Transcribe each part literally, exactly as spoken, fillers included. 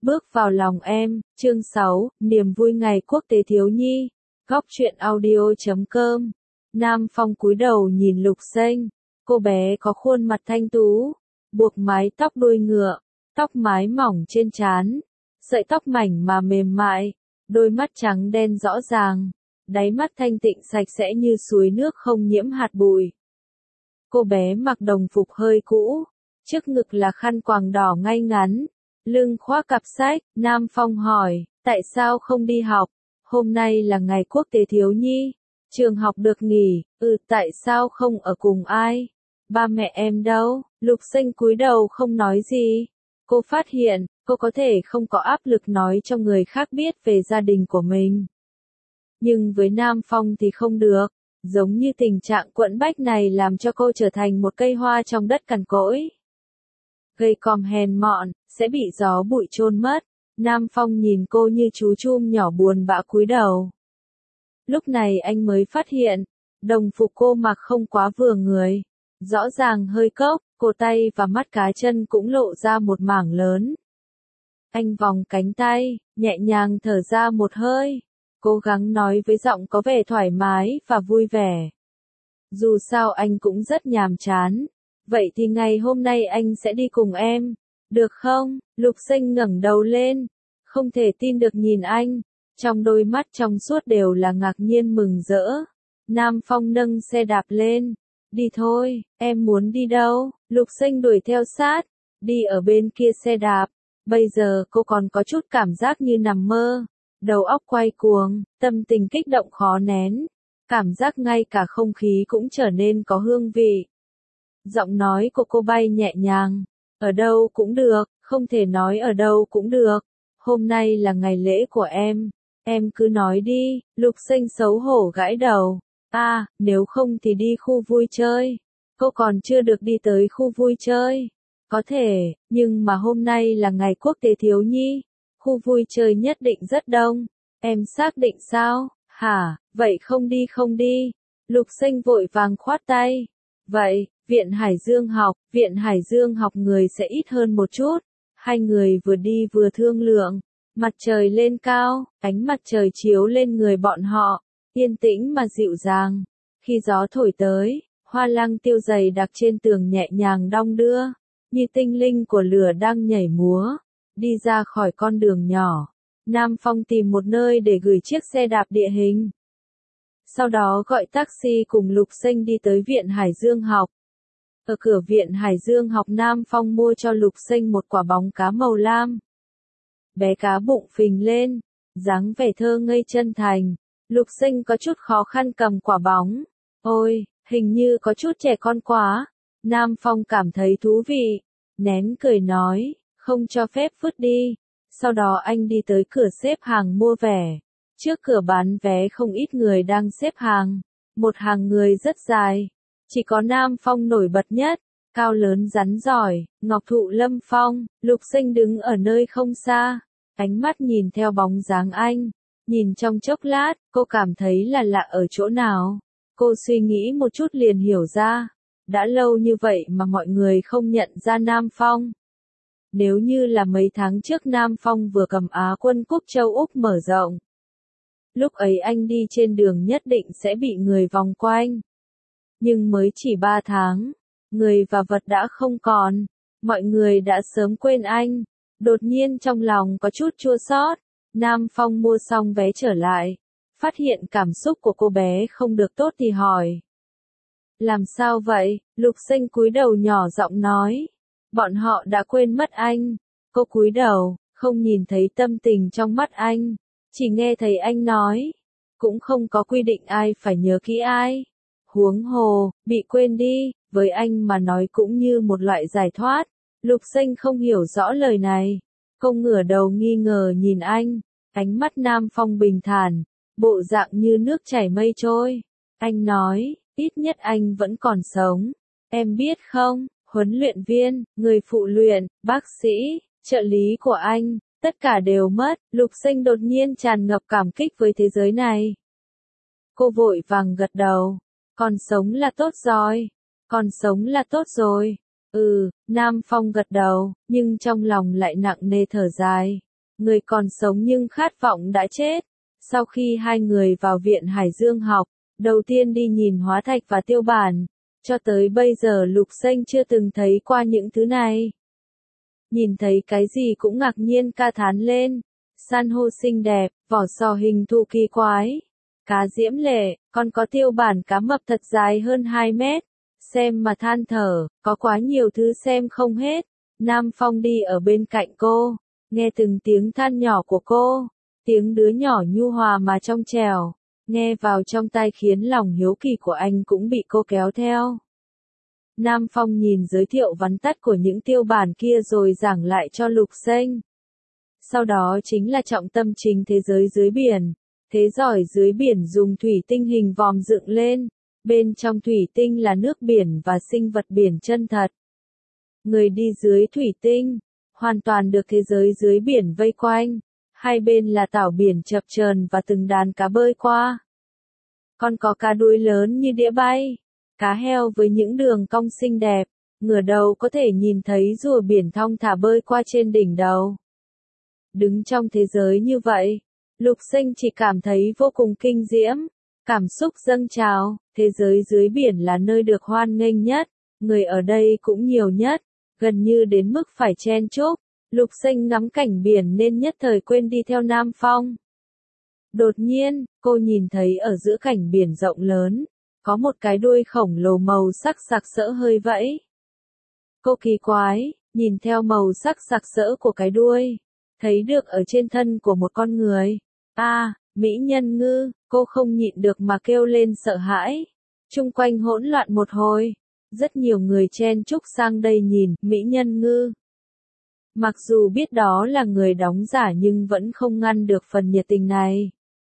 Bước vào lòng em, chương sáu, niềm vui ngày quốc tế thiếu nhi. Góc truyện audio chấm com. Nam Phong cúi đầu nhìn Lục Xanh. Cô bé có khuôn mặt thanh tú, buộc mái tóc đuôi ngựa, tóc mái mỏng trên trán, sợi tóc mảnh mà mềm mại, đôi mắt trắng đen rõ ràng, đáy mắt thanh tịnh sạch sẽ như suối nước không nhiễm hạt bụi. Cô bé mặc đồng phục hơi cũ, trước ngực là khăn quàng đỏ ngay ngắn, lưng khoác cặp sách. Nam Phong hỏi, tại sao không đi học? Hôm nay là ngày quốc tế thiếu nhi, trường học được nghỉ. Ừ, tại sao không ở cùng ai? Ba mẹ em đâu? Lục Xanh cúi đầu không nói gì. Cô phát hiện, cô có thể không có áp lực nói cho người khác biết về gia đình của mình. Nhưng với Nam Phong thì không được, giống như tình trạng quẫn bách này làm cho cô trở thành một cây hoa trong đất cằn cỗi. Gây còm hèn mọn, sẽ bị gió bụi chôn mất. Nam Phong nhìn cô như chú chum nhỏ buồn bã cúi đầu. Lúc này anh mới phát hiện, đồng phục cô mặc không quá vừa người. Rõ ràng hơi cốc, cổ tay và mắt cá chân cũng lộ ra một mảng lớn. Anh vòng cánh tay, nhẹ nhàng thở ra một hơi, cố gắng nói với giọng có vẻ thoải mái và vui vẻ. Dù sao anh cũng rất nhàm chán. Vậy thì ngày hôm nay anh sẽ đi cùng em, được không? Lục Xanh ngẩng đầu lên, không thể tin được nhìn anh, trong đôi mắt trong suốt đều là ngạc nhiên mừng rỡ. Nam Phong nâng xe đạp lên, đi thôi, em muốn đi đâu? Lục Xanh đuổi theo sát, đi ở bên kia xe đạp. Bây giờ cô còn có chút cảm giác như nằm mơ, đầu óc quay cuồng, tâm tình kích động khó nén, cảm giác ngay cả không khí cũng trở nên có hương vị. Giọng nói của cô bay nhẹ nhàng, ở đâu cũng được, không thể nói ở đâu cũng được. Hôm nay là ngày lễ của em, em cứ nói đi. Lục Xanh xấu hổ gãi đầu. À, nếu không thì đi khu vui chơi. Cô còn chưa được đi tới khu vui chơi. Có thể, nhưng mà hôm nay là ngày quốc tế thiếu nhi. Khu vui chơi nhất định rất đông. Em xác định sao? Hả, vậy không đi không đi. Lục Xanh vội vàng khoát tay. Vậy, Viện Hải Dương học, Viện Hải Dương học người sẽ ít hơn một chút. Hai người vừa đi vừa thương lượng. Mặt trời lên cao, ánh mặt trời chiếu lên người bọn họ, yên tĩnh mà dịu dàng. Khi gió thổi tới, hoa lăng tiêu dày đặc trên tường nhẹ nhàng đong đưa, như tinh linh của lửa đang nhảy múa. Đi ra khỏi con đường nhỏ, Nam Phong tìm một nơi để gửi chiếc xe đạp địa hình. Sau đó gọi taxi cùng Lục Xanh đi tới Viện Hải Dương học. Ở cửa Viện Hải Dương học Nam Phong mua cho Lục Xanh một quả bóng cá màu lam. Bé cá bụng phình lên, dáng vẻ thơ ngây chân thành. Lục Xanh có chút khó khăn cầm quả bóng. Ôi, hình như có chút trẻ con quá. Nam Phong cảm thấy thú vị, nén cười nói, không cho phép vứt đi. Sau đó anh đi tới cửa xếp hàng mua vé. Trước cửa bán vé không ít người đang xếp hàng. Một hàng người rất dài. Chỉ có Nam Phong nổi bật nhất, cao lớn rắn giỏi, ngọc thụ lâm phong. Lục Xanh đứng ở nơi không xa, ánh mắt nhìn theo bóng dáng anh. Nhìn trong chốc lát, cô cảm thấy là lạ ở chỗ nào. Cô suy nghĩ một chút liền hiểu ra. Đã lâu như vậy mà mọi người không nhận ra Nam Phong. Nếu như là mấy tháng trước Nam Phong vừa cầm Á quân cúp châu Úc mở rộng. Lúc ấy anh đi trên đường nhất định sẽ bị người vòng quanh. Nhưng mới chỉ ba tháng, người và vật đã không còn. Mọi người đã sớm quên anh. Đột nhiên trong lòng có chút chua xót. Nam Phong mua xong vé trở lại. Phát hiện cảm xúc của cô bé không được tốt thì hỏi. Làm sao vậy? Lục Xanh cúi đầu nhỏ giọng nói. Bọn họ đã quên mất anh. Cô cúi đầu, không nhìn thấy tâm tình trong mắt anh. Chỉ nghe thấy anh nói. Cũng không có quy định ai phải nhớ kỹ ai. Huống hồ, bị quên đi, với anh mà nói cũng như một loại giải thoát. Lục Xanh không hiểu rõ lời này. Cô ngửa đầu nghi ngờ nhìn anh. Ánh mắt Nam Phong bình thản, bộ dạng như nước chảy mây trôi. Anh nói, ít nhất anh vẫn còn sống. Em biết không, huấn luyện viên, người phụ luyện, bác sĩ, trợ lý của anh, tất cả đều mất. Lục Xanh đột nhiên tràn ngập cảm kích với thế giới này. Cô vội vàng gật đầu. Còn sống là tốt rồi. Còn sống là tốt rồi. Ừ, Nam Phong gật đầu, nhưng trong lòng lại nặng nề thở dài. Người còn sống nhưng khát vọng đã chết. Sau khi hai người vào viện Hải Dương học, đầu tiên đi nhìn hóa thạch và tiêu bản. Cho tới bây giờ Lục Xanh chưa từng thấy qua những thứ này. Nhìn thấy cái gì cũng ngạc nhiên ca thán lên. San hô xinh đẹp, vỏ sò hình thù kỳ quái. Cá diễm lệ, còn có tiêu bản cá mập thật dài hơn hai mét. Xem mà than thở, có quá nhiều thứ xem không hết. Nam Phong đi ở bên cạnh cô, nghe từng tiếng than nhỏ của cô. Tiếng đứa nhỏ nhu hòa mà trong trẻo, nghe vào trong tai khiến lòng hiếu kỳ của anh cũng bị cô kéo theo. Nam Phong nhìn giới thiệu vắn tắt của những tiêu bản kia rồi giảng lại cho Lục Xanh. Sau đó chính là trọng tâm chính thế giới dưới biển. Thế giỏi dưới biển dùng thủy tinh hình vòm dựng lên. Bên trong thủy tinh là nước biển và sinh vật biển chân thật. Người đi dưới thủy tinh, hoàn toàn được thế giới dưới biển vây quanh. Hai bên là tảo biển chập chờn và từng đàn cá bơi qua. Còn có cá đuối lớn như đĩa bay. Cá heo với những đường cong xinh đẹp, ngửa đầu có thể nhìn thấy rùa biển thong thả bơi qua trên đỉnh đầu. Đứng trong thế giới như vậy, Lục Xanh chỉ cảm thấy vô cùng kinh diễm, cảm xúc dâng trào, thế giới dưới biển là nơi được hoan nghênh nhất, người ở đây cũng nhiều nhất, gần như đến mức phải chen chúc. Lục Xanh ngắm cảnh biển nên nhất thời quên đi theo Nam Phong. Đột nhiên, cô nhìn thấy ở giữa cảnh biển rộng lớn, có một cái đuôi khổng lồ màu sắc sặc sỡ hơi vẫy. Cô kỳ quái, nhìn theo màu sắc sặc sỡ của cái đuôi, thấy được ở trên thân của một con người. À, mỹ nhân ngư, cô không nhịn được mà kêu lên sợ hãi. Chung quanh hỗn loạn một hồi, rất nhiều người chen chúc sang đây nhìn mỹ nhân ngư. Mặc dù biết đó là người đóng giả nhưng vẫn không ngăn được phần nhiệt tình này.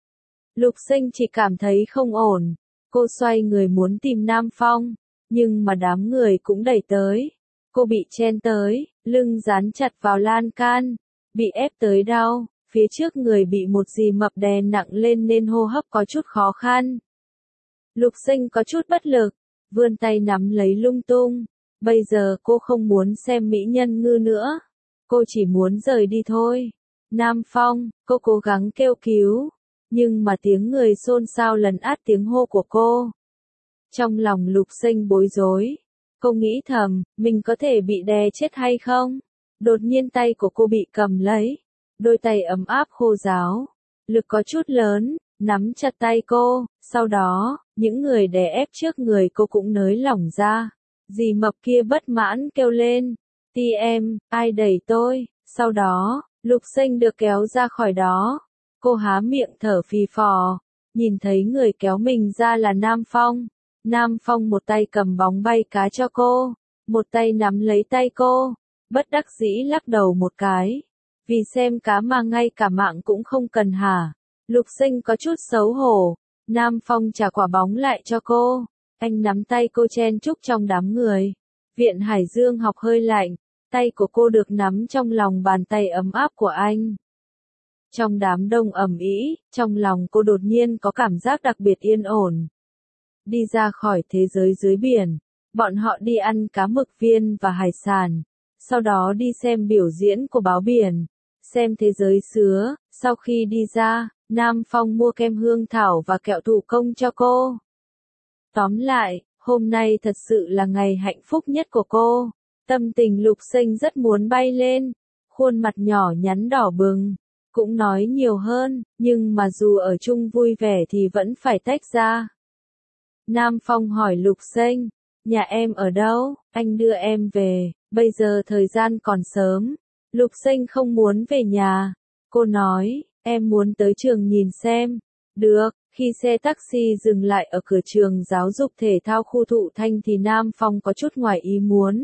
Lục Xanh chỉ cảm thấy không ổn. Cô xoay người muốn tìm Nam Phong, nhưng mà đám người cũng đẩy tới. Cô bị chen tới, lưng dán chặt vào lan can, bị ép tới đau, phía trước người bị một gì mập đè nặng lên nên hô hấp có chút khó khăn. Lục Xanh có chút bất lực, vươn tay nắm lấy lung tung. Bây giờ cô không muốn xem mỹ nhân ngư nữa. Cô chỉ muốn rời đi thôi. Nam Phong, cô cố gắng kêu cứu. Nhưng mà tiếng người xôn xao lấn át tiếng hô của cô. Trong lòng Lục Xanh bối rối. Cô nghĩ thầm, mình có thể bị đè chết hay không? Đột nhiên tay của cô bị cầm lấy. Đôi tay ấm áp khô ráo. Lực có chút lớn, nắm chặt tay cô. Sau đó, những người đè ép trước người cô cũng nới lỏng ra. Dì mập kia bất mãn kêu lên. Ti em, ai đẩy tôi? Sau đó, Lục Xanh được kéo ra khỏi đó. Cô há miệng thở phì phò, nhìn thấy người kéo mình ra là Nam Phong. Nam Phong một tay cầm bóng bay cá cho cô, một tay nắm lấy tay cô, bất đắc dĩ lắc đầu một cái. Vì xem cá mà ngay cả mạng cũng không cần hả? Lục Xanh có chút xấu hổ. Nam Phong trả quả bóng lại cho cô. Anh nắm tay cô chen chúc trong đám người. Viện Hải Dương học hơi lạnh, tay của cô được nắm trong lòng bàn tay ấm áp của anh. Trong đám đông ầm ĩ, trong lòng cô đột nhiên có cảm giác đặc biệt yên ổn. Đi ra khỏi thế giới dưới biển, bọn họ đi ăn cá mực viên và hải sản, sau đó đi xem biểu diễn của báo biển, xem thế giới sứa. Sau khi đi ra, Nam Phong mua kem hương thảo và kẹo thủ công cho cô. Tóm lại, hôm nay thật sự là ngày hạnh phúc nhất của cô. Tâm tình Lục Xanh rất muốn bay lên, khuôn mặt nhỏ nhắn đỏ bừng. Cũng nói nhiều hơn, nhưng mà dù ở chung vui vẻ thì vẫn phải tách ra. Nam Phong hỏi Lục Xanh, nhà em ở đâu, anh đưa em về, bây giờ thời gian còn sớm. Lục Xanh không muốn về nhà. Cô nói, em muốn tới trường nhìn xem. Được, khi xe taxi dừng lại ở cửa trường giáo dục thể thao khu Thụ Thanh thì Nam Phong có chút ngoài ý muốn.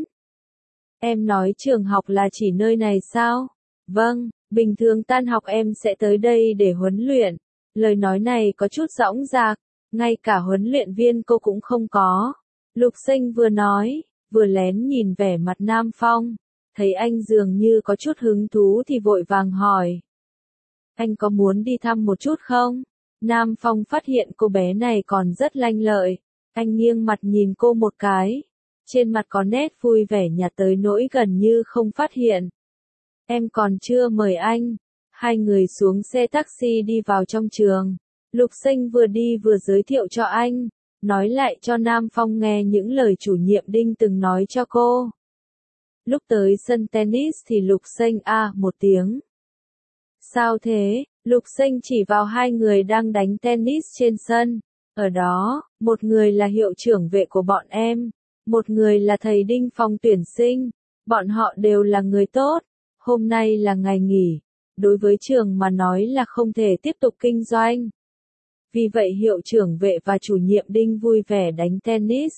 Em nói trường học là chỉ nơi này sao? Vâng. Bình thường tan học em sẽ tới đây để huấn luyện. Lời nói này có chút dõng dạc, ngay cả huấn luyện viên cô cũng không có. Lục Xanh vừa nói, vừa lén nhìn vẻ mặt Nam Phong, thấy anh dường như có chút hứng thú thì vội vàng hỏi. Anh có muốn đi thăm một chút không? Nam Phong phát hiện cô bé này còn rất lanh lợi, anh nghiêng mặt nhìn cô một cái. Trên mặt có nét vui vẻ nhạt tới nỗi gần như không phát hiện. Em còn chưa mời anh. Hai người xuống xe taxi đi vào trong trường. Lục Sinh vừa đi vừa giới thiệu cho anh, nói lại cho Nam Phong nghe những lời chủ nhiệm Đinh từng nói cho cô. Lúc tới sân tennis thì Lục Sinh a à, một tiếng. Sao thế? Lục Sinh chỉ vào hai người đang đánh tennis trên sân. Ở đó, một người là hiệu trưởng vệ của bọn em, một người là thầy Đinh Phong tuyển sinh. Bọn họ đều là người tốt. Hôm nay là ngày nghỉ. Đối với trường mà nói là không thể tiếp tục kinh doanh. Vì vậy hiệu trưởng vệ và chủ nhiệm Đinh vui vẻ đánh tennis.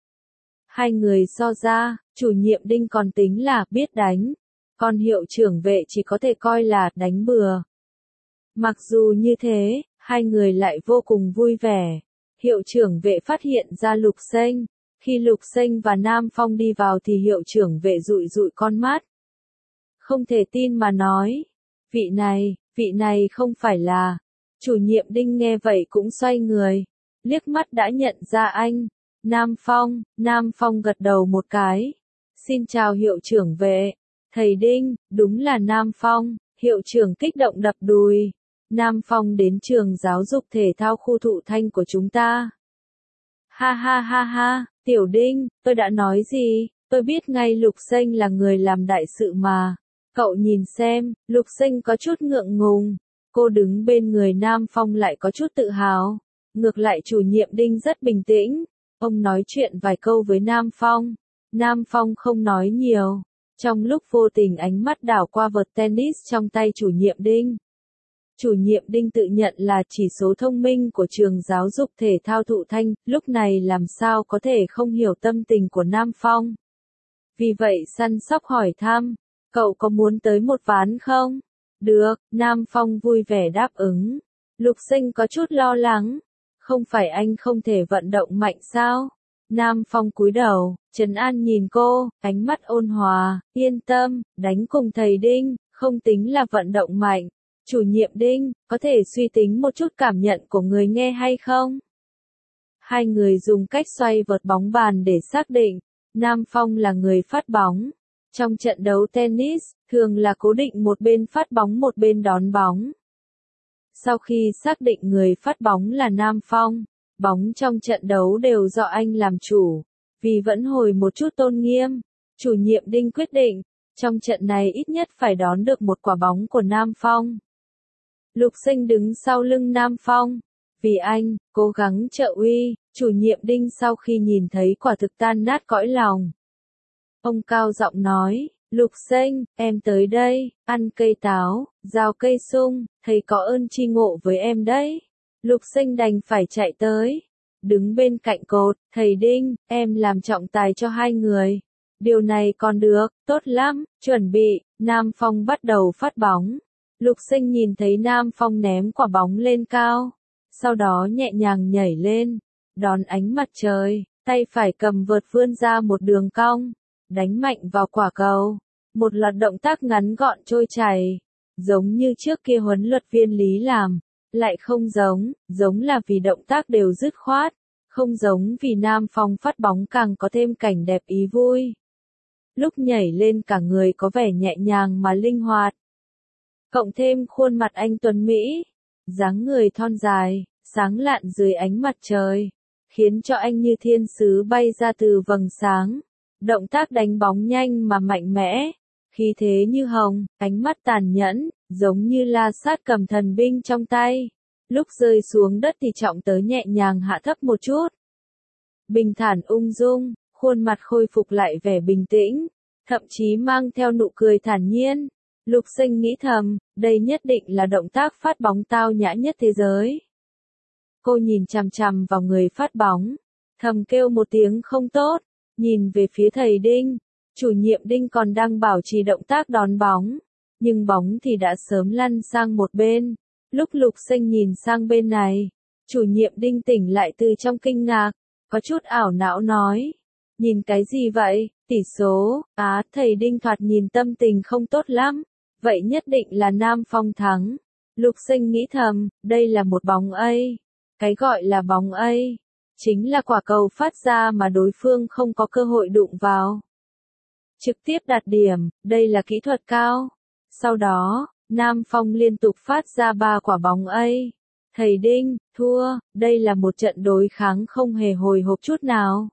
Hai người so ra, chủ nhiệm Đinh còn tính là biết đánh, còn hiệu trưởng vệ chỉ có thể coi là đánh bừa. Mặc dù như thế, hai người lại vô cùng vui vẻ. Hiệu trưởng vệ phát hiện ra Lục Sinh. Khi Lục Sinh và Nam Phong đi vào thì hiệu trưởng vệ dụi dụi con mắt. Không thể tin mà nói. Vị này, vị này không phải là... Chủ nhiệm Đinh nghe vậy cũng xoay người. Liếc mắt đã nhận ra anh. Nam Phong, Nam Phong gật đầu một cái. Xin chào hiệu trưởng vệ. Thầy Đinh, đúng là Nam Phong. Hiệu trưởng kích động đập đùi. Nam Phong đến trường giáo dục thể thao khu Thụ Thanh của chúng ta. Ha ha ha ha, Tiểu Đinh, tôi đã nói gì, tôi biết ngay Lục Sinh là người làm đại sự mà. Cậu nhìn xem, Lục Sinh có chút ngượng ngùng. Cô đứng bên người Nam Phong lại có chút tự hào. Ngược lại chủ nhiệm Đinh rất bình tĩnh. Ông nói chuyện vài câu với Nam Phong. Nam Phong không nói nhiều. Trong lúc vô tình ánh mắt đảo qua vợt tennis trong tay chủ nhiệm Đinh. Chủ nhiệm Đinh tự nhận là chỉ số thông minh của trường giáo dục thể thao Thụ Thanh, lúc này làm sao có thể không hiểu tâm tình của Nam Phong. Vì vậy săn sóc hỏi thăm, cậu có muốn tới một ván không? Được, Nam Phong vui vẻ đáp ứng. Lục Sinh có chút lo lắng. Không phải anh không thể vận động mạnh sao? Nam Phong cúi đầu, trấn an nhìn cô, ánh mắt ôn hòa, yên tâm, đánh cùng thầy Đinh, không tính là vận động mạnh. Chủ nhiệm Đinh, có thể suy tính một chút cảm nhận của người nghe hay không? Hai người dùng cách xoay vợt bóng bàn để xác định. Nam Phong là người phát bóng. Trong trận đấu tennis, thường là cố định một bên phát bóng một bên đón bóng. Sau khi xác định người phát bóng là Nam Phong, bóng trong trận đấu đều do anh làm chủ. Vì vẫn hồi một chút tôn nghiêm, chủ nhiệm Đinh quyết định, trong trận này ít nhất phải đón được một quả bóng của Nam Phong. Lục Sinh đứng sau lưng Nam Phong. Vì anh, cố gắng trợ uy, chủ nhiệm Đinh sau khi nhìn thấy quả thực tan nát cõi lòng. Ông cao giọng nói, Lục Sinh, em tới đây, ăn cây táo, rào cây sung, thầy có ơn tri ngộ với em đấy. Lục Sinh đành phải chạy tới. Đứng bên cạnh cột, thầy Đinh, em làm trọng tài cho hai người. Điều này còn được, tốt lắm, chuẩn bị, Nam Phong bắt đầu phát bóng. Lục Sinh nhìn thấy Nam Phong ném quả bóng lên cao. Sau đó nhẹ nhàng nhảy lên, đón ánh mặt trời, tay phải cầm vợt vươn ra một đường cong, đánh mạnh vào quả cầu. Một loạt động tác ngắn gọn trôi chảy, giống như trước kia huấn luyện viên Lý làm, lại không giống, giống là vì động tác đều dứt khoát, không giống vì Nam Phong phát bóng càng có thêm cảnh đẹp ý vui. Lúc nhảy lên cả người có vẻ nhẹ nhàng mà linh hoạt. Cộng thêm khuôn mặt anh tuấn Mỹ, dáng người thon dài, sáng lạn dưới ánh mặt trời, khiến cho anh như thiên sứ bay ra từ vầng sáng. Động tác đánh bóng nhanh mà mạnh mẽ, khí thế như hồng, ánh mắt tàn nhẫn, giống như La Sát cầm thần binh trong tay. Lúc rơi xuống đất thì trọng tới nhẹ nhàng hạ thấp một chút. Bình thản ung dung, khuôn mặt khôi phục lại vẻ bình tĩnh, thậm chí mang theo nụ cười thản nhiên. Lục Sinh nghĩ thầm, đây nhất định là động tác phát bóng tao nhã nhất thế giới. Cô nhìn chằm chằm vào người phát bóng, thầm kêu một tiếng không tốt, nhìn về phía thầy Đinh. Chủ nhiệm Đinh còn đang bảo trì động tác đón bóng, nhưng bóng thì đã sớm lăn sang một bên. Lúc Lục Sinh nhìn sang bên này, chủ nhiệm Đinh tỉnh lại từ trong kinh ngạc, có chút ảo não nói, nhìn cái gì vậy, tỷ số, á, thầy Đinh thoạt nhìn tâm tình không tốt lắm, vậy nhất định là Nam Phong thắng. Lục Sinh nghĩ thầm, đây là một bóng A, cái gọi là bóng A, chính là quả cầu phát ra mà đối phương không có cơ hội đụng vào. Trực tiếp đạt điểm, đây là kỹ thuật cao. Sau đó, Nam Phong liên tục phát ra ba quả bóng A. Thầy Đinh, thua, đây là một trận đối kháng không hề hồi hộp chút nào.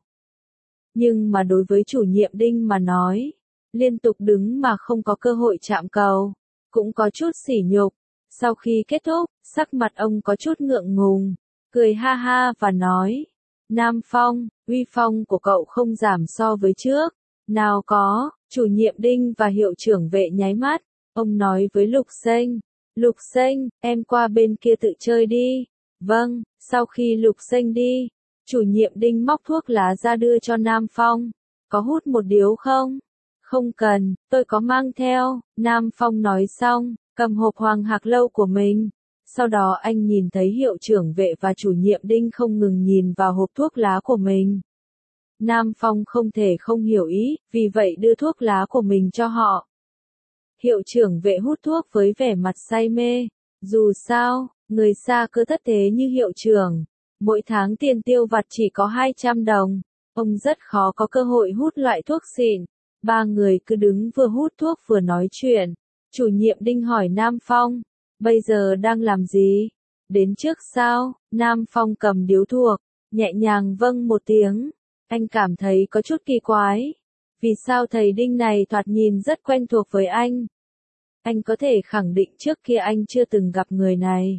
Nhưng mà đối với chủ nhiệm Đinh mà nói, liên tục đứng mà không có cơ hội chạm cầu, cũng có chút sỉ nhục. Sau khi kết thúc, sắc mặt ông có chút ngượng ngùng, cười ha ha và nói, Nam Phong, uy phong của cậu không giảm so với trước. Nào có, chủ nhiệm Đinh và hiệu trưởng Vệ nháy mắt, ông nói với Lục Sinh, Lục Sinh, em qua bên kia tự chơi đi. Vâng, sau khi Lục Sinh đi, chủ nhiệm Đinh móc thuốc lá ra đưa cho Nam Phong, có hút một điếu không? Không cần, tôi có mang theo. Nam Phong nói xong, cầm hộp Hoàng Hạc Lâu của mình. Sau đó anh nhìn thấy hiệu trưởng Vệ và chủ nhiệm Đinh không ngừng nhìn vào hộp thuốc lá của mình. Nam Phong không thể không hiểu ý, vì vậy đưa thuốc lá của mình cho họ. Hiệu trưởng Vệ hút thuốc với vẻ mặt say mê. Dù sao, người xa cơ thất thế như hiệu trưởng, mỗi tháng tiền tiêu vặt chỉ có hai trăm đồng. Ông rất khó có cơ hội hút loại thuốc xịn. Ba người cứ đứng vừa hút thuốc vừa nói chuyện. Chủ nhiệm Đinh hỏi Nam Phong, bây giờ đang làm gì? Đến trước sao? Nam Phong cầm điếu thuốc, nhẹ nhàng vâng một tiếng. Anh cảm thấy có chút kỳ quái. Vì sao thầy Đinh này thoạt nhìn rất quen thuộc với anh? Anh có thể khẳng định trước kia anh chưa từng gặp người này.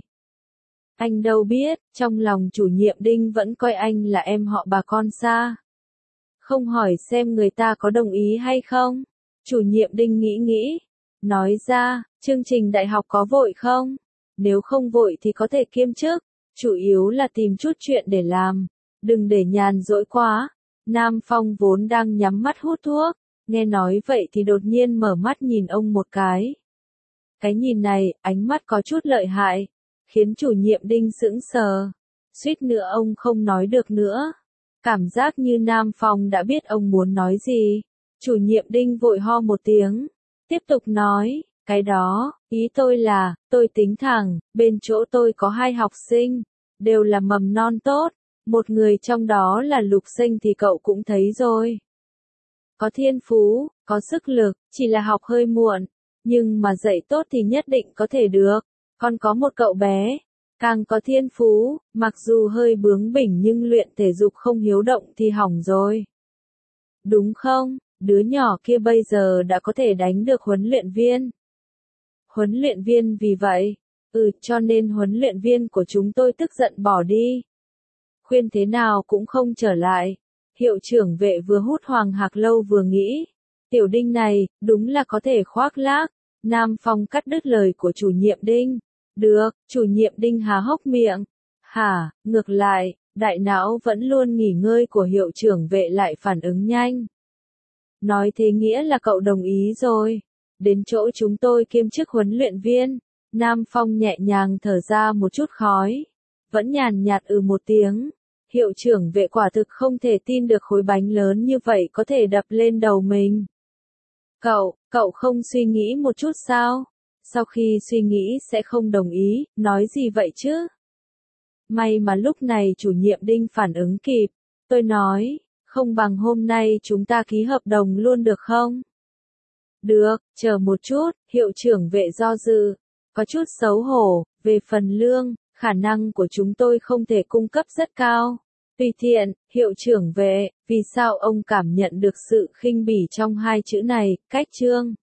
Anh đâu biết, trong lòng chủ nhiệm Đinh vẫn coi anh là em họ bà con xa. Không hỏi xem người ta có đồng ý hay không? Chủ nhiệm Đinh nghĩ nghĩ, nói ra, chương trình đại học có vội không? Nếu không vội thì có thể kiêm chức, chủ yếu là tìm chút chuyện để làm, đừng để nhàn rỗi quá. Nam Phong vốn đang nhắm mắt hút thuốc, nghe nói vậy thì đột nhiên mở mắt nhìn ông một cái. Cái nhìn này, ánh mắt có chút lợi hại, khiến chủ nhiệm Đinh sững sờ, suýt nữa ông không nói được nữa. Cảm giác như Nam Phong đã biết ông muốn nói gì. Chủ nhiệm Đinh vội ho một tiếng, tiếp tục nói, cái đó, ý tôi là, tôi tính thẳng, bên chỗ tôi có hai học sinh, đều là mầm non tốt, một người trong đó là Lục Sinh thì cậu cũng thấy rồi. Có thiên phú, có sức lực, chỉ là học hơi muộn, nhưng mà dạy tốt thì nhất định có thể được. Còn có một cậu bé, càng có thiên phú, mặc dù hơi bướng bỉnh nhưng luyện thể dục không hiếu động thì hỏng rồi. Đúng không? Đứa nhỏ kia bây giờ đã có thể đánh được huấn luyện viên. Huấn luyện viên vì vậy, ừ cho nên huấn luyện viên của chúng tôi tức giận bỏ đi. Khuyên thế nào cũng không trở lại. Hiệu trưởng Vệ vừa hút Hoàng Hạc Lâu vừa nghĩ, tiểu Đinh này, đúng là có thể khoác lác. Nam Phong cắt đứt lời của chủ nhiệm Đinh. Được, chủ nhiệm Đinh há hốc miệng. Hả, ngược lại, đại não vẫn luôn nghỉ ngơi của hiệu trưởng Vệ lại phản ứng nhanh. Nói thế nghĩa là cậu đồng ý rồi. Đến chỗ chúng tôi kiêm chức huấn luyện viên. Nam Phong nhẹ nhàng thở ra một chút khói. Vẫn nhàn nhạt ừ một tiếng. Hiệu trưởng Vệ quả thực không thể tin được khối bánh lớn như vậy có thể đập lên đầu mình. Cậu, cậu không suy nghĩ một chút sao? Sau khi suy nghĩ sẽ không đồng ý, nói gì vậy chứ? May mà lúc này chủ nhiệm Đinh phản ứng kịp. Tôi nói, không bằng hôm nay chúng ta ký hợp đồng luôn được không? Được, chờ một chút, hiệu trưởng Vệ do dự. Có chút xấu hổ, về phần lương, khả năng của chúng tôi không thể cung cấp rất cao. Tùy tiện, hiệu trưởng Vệ, vì sao ông cảm nhận được sự khinh bỉ trong hai chữ này, cách chương?